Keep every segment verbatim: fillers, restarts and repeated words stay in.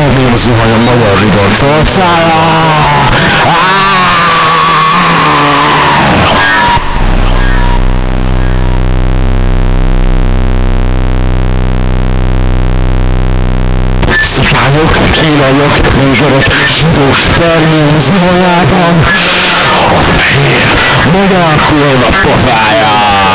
Problem zuhajom magyar vidonc orcára. Szikányok, kínaiak, négerek, zsidók, spermium zuhajában a fehér magyar kurva pofája.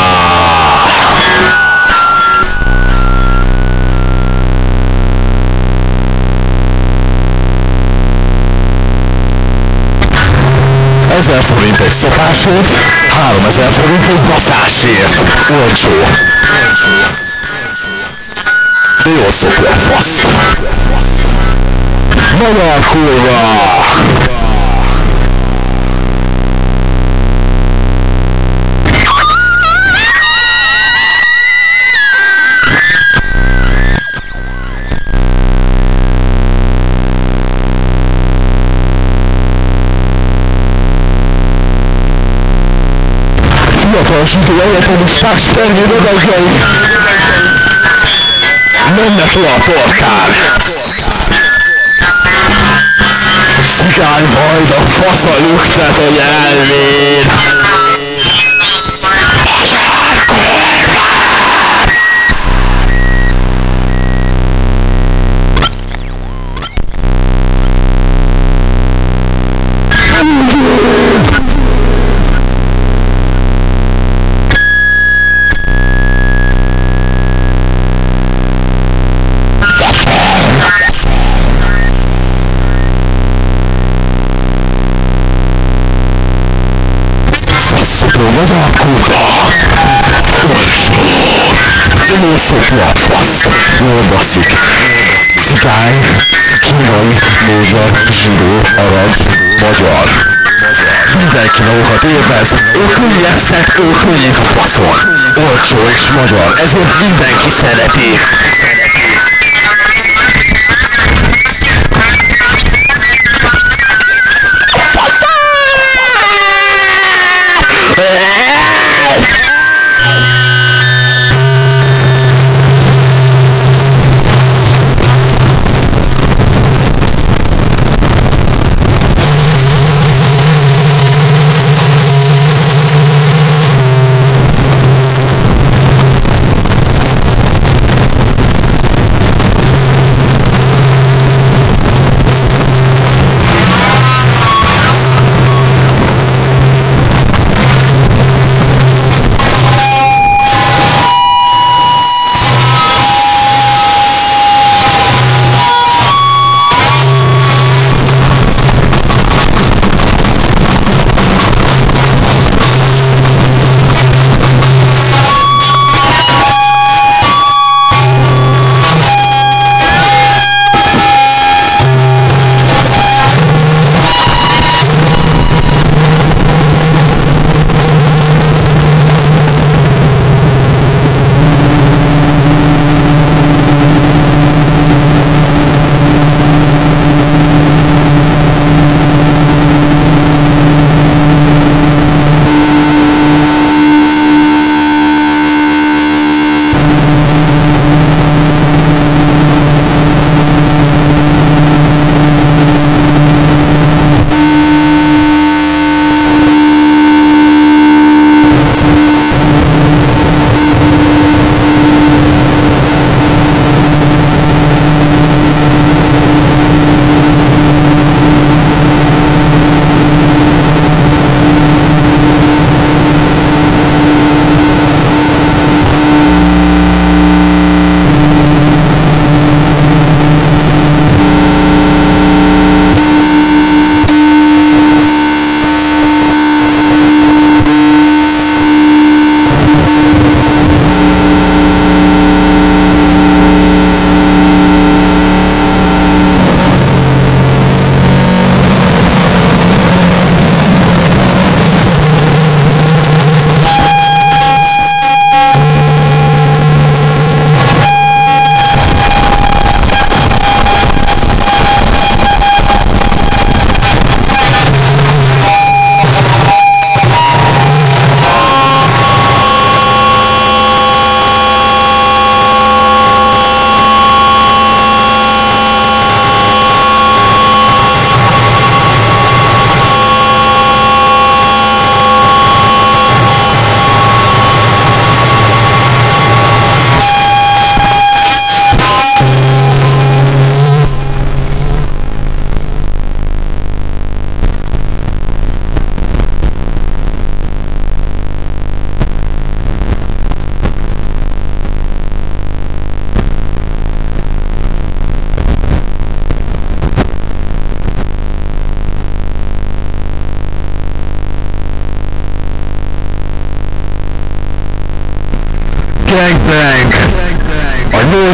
ezer forint egy szopásért, háromezer forint egy baszásért. Olcsó. De jól szopja a faszt. Magyar kurva! Fiatal zsidó egyetemisták spermi rodagjai mennek le a torkán. Cigány vajda fasza lüktet, hogy elvéd. Magyar kurva! Jól szopja a fasz! Jól baszik! Cigány, kínai, néger, zsidó, arab, magyar. Mindenki magukat élvez, ők könnyeszek, ők könnyű faszon. Olcsó és magyar, ezért mindenki szereti.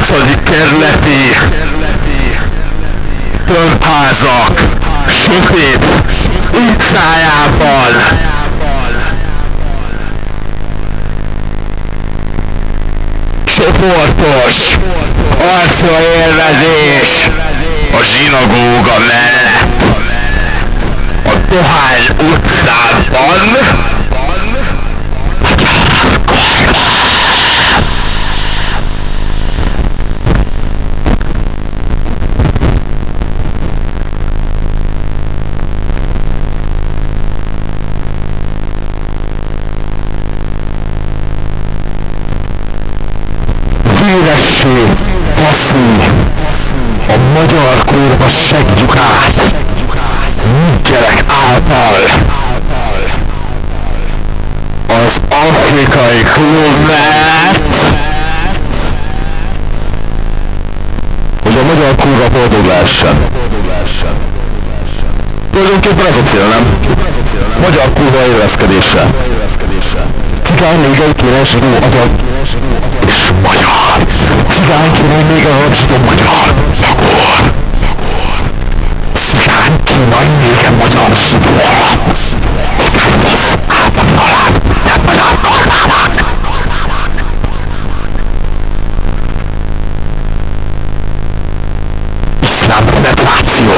nyolcadik kerületi tömbházak sötét utcájában csoportos arcra élvezés a zsinagóga mellett a Dohány utcában. Véressé baszni a magyar kurva seggyukát gyerek által az afrikai klub mellett, hogy a magyar kurva boldog lehessen. Tulajdonképpen ez a cél, nem? Magyar kurva élvezkedése. Cigány még egy kéne zsidó adag és magyar. Cigány kéne még egy zsidó magyar. Akkor cigány kéne még egy magyar zsidó alap. Cigány lesz általán alap, nem magyar normának. Iszlám penetráció.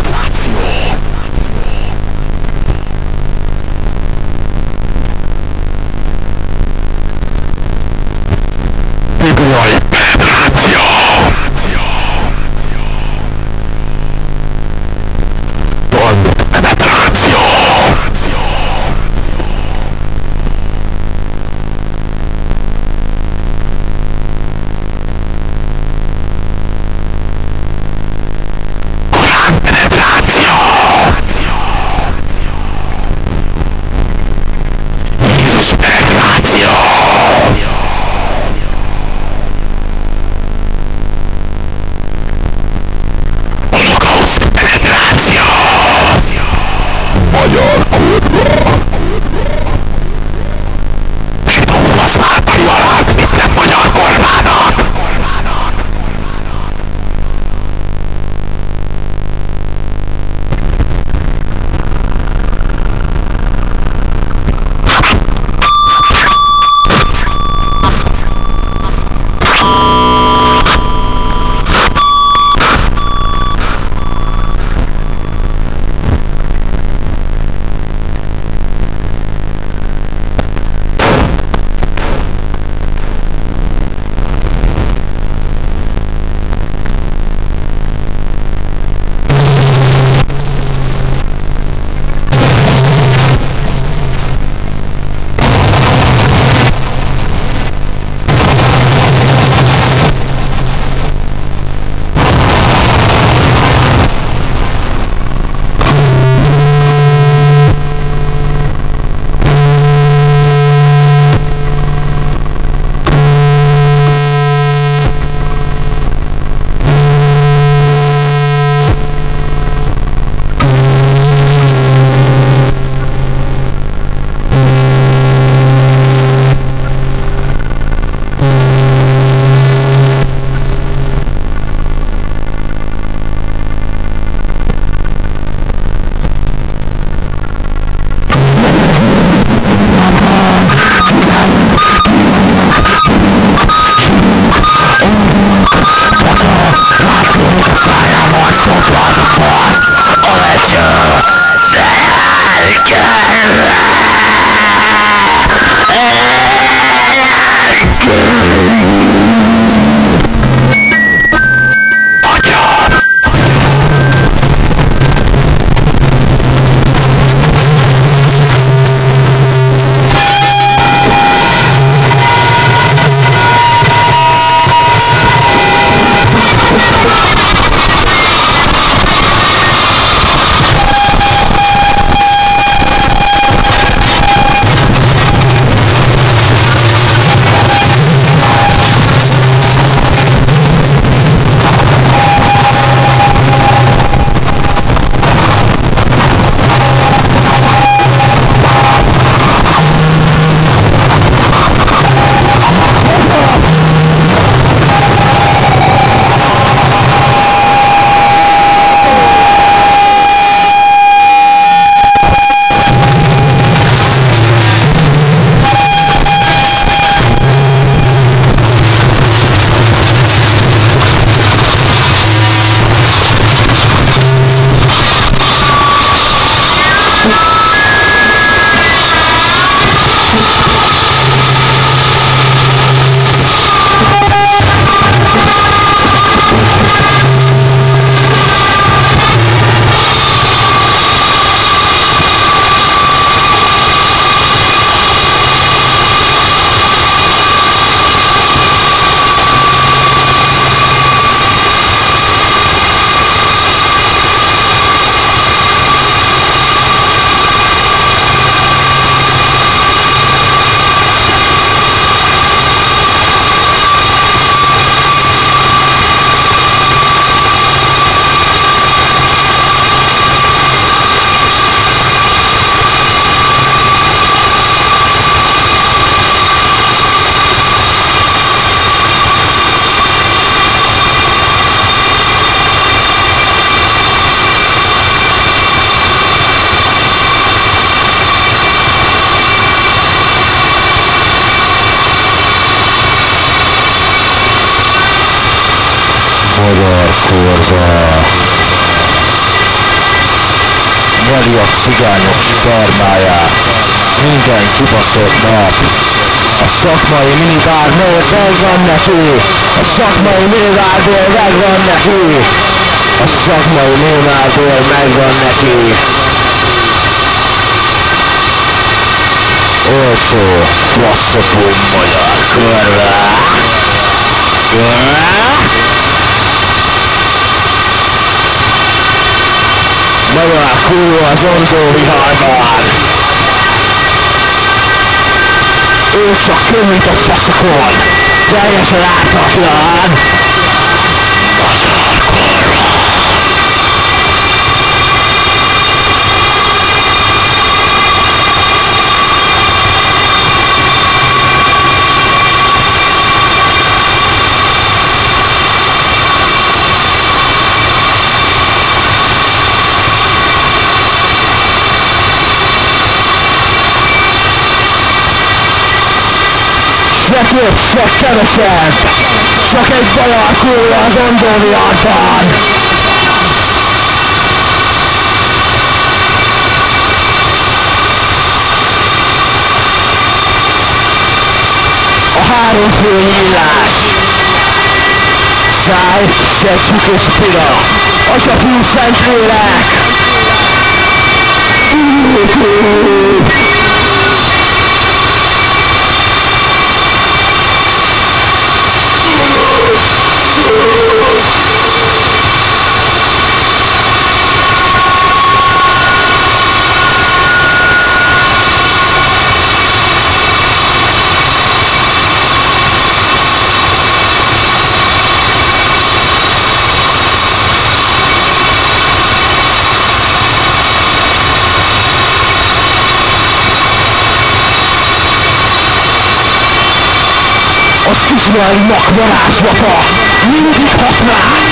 Bibliai penetráció. Talmud penetráció. magyar kurva. Nyeri a cigányok szarmáját, minden kibaszott nap. A szakmai minibár miért megvan neki? A szakmai minibárból megvan neki. A szakmai minibárból megvan neki. Olcsó, klasszikus magyar kurva. Magyar kurva az Ondó viharban. Ő csak könnyít a faszakon, teljesen ártatlan. Magyar kurva. De több, vagy kevesebb, csak egy magyar kurva az Ondó viharban. A három fő nyílás, száj, szesszük és pira, Atya, Fiú, Szentlélek. Az izraelinak varázslata mindig hatnál.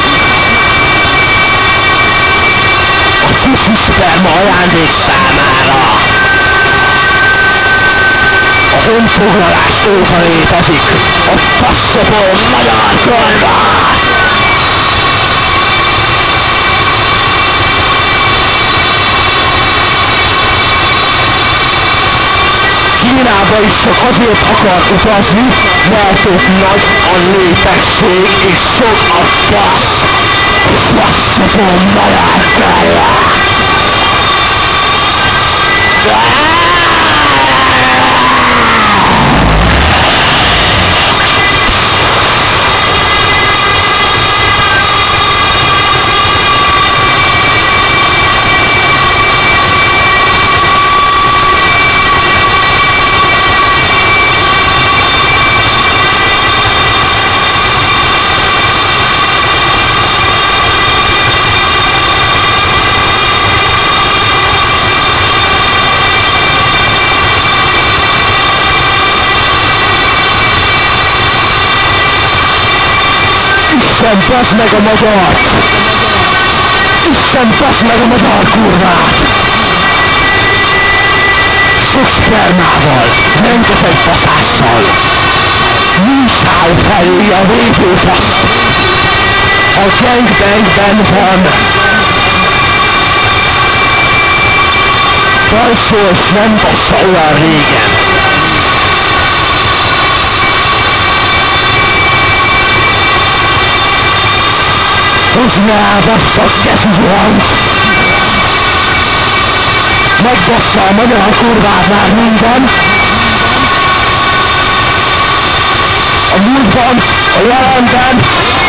A csufi sperma ajándék számára. A honfoglalás óta létezik a faszopó magyar kurva. Kínába is csak azért akar utazni, mert ott nagy a népesség és sok a fasz. Faszopó magyar kurva. Isten, basd meg a magyart! Isten, basd meg a magyar kurvát! Sok spermával, rengeteg faszással! Nincs áll felé a végőfasz! A gangbangben van! Bajszol, s nem bassza olyan régen! Húzd már, bassza a kefizuhant! Megbassza a magyar kurvát már minden! A múltban, a jelenben,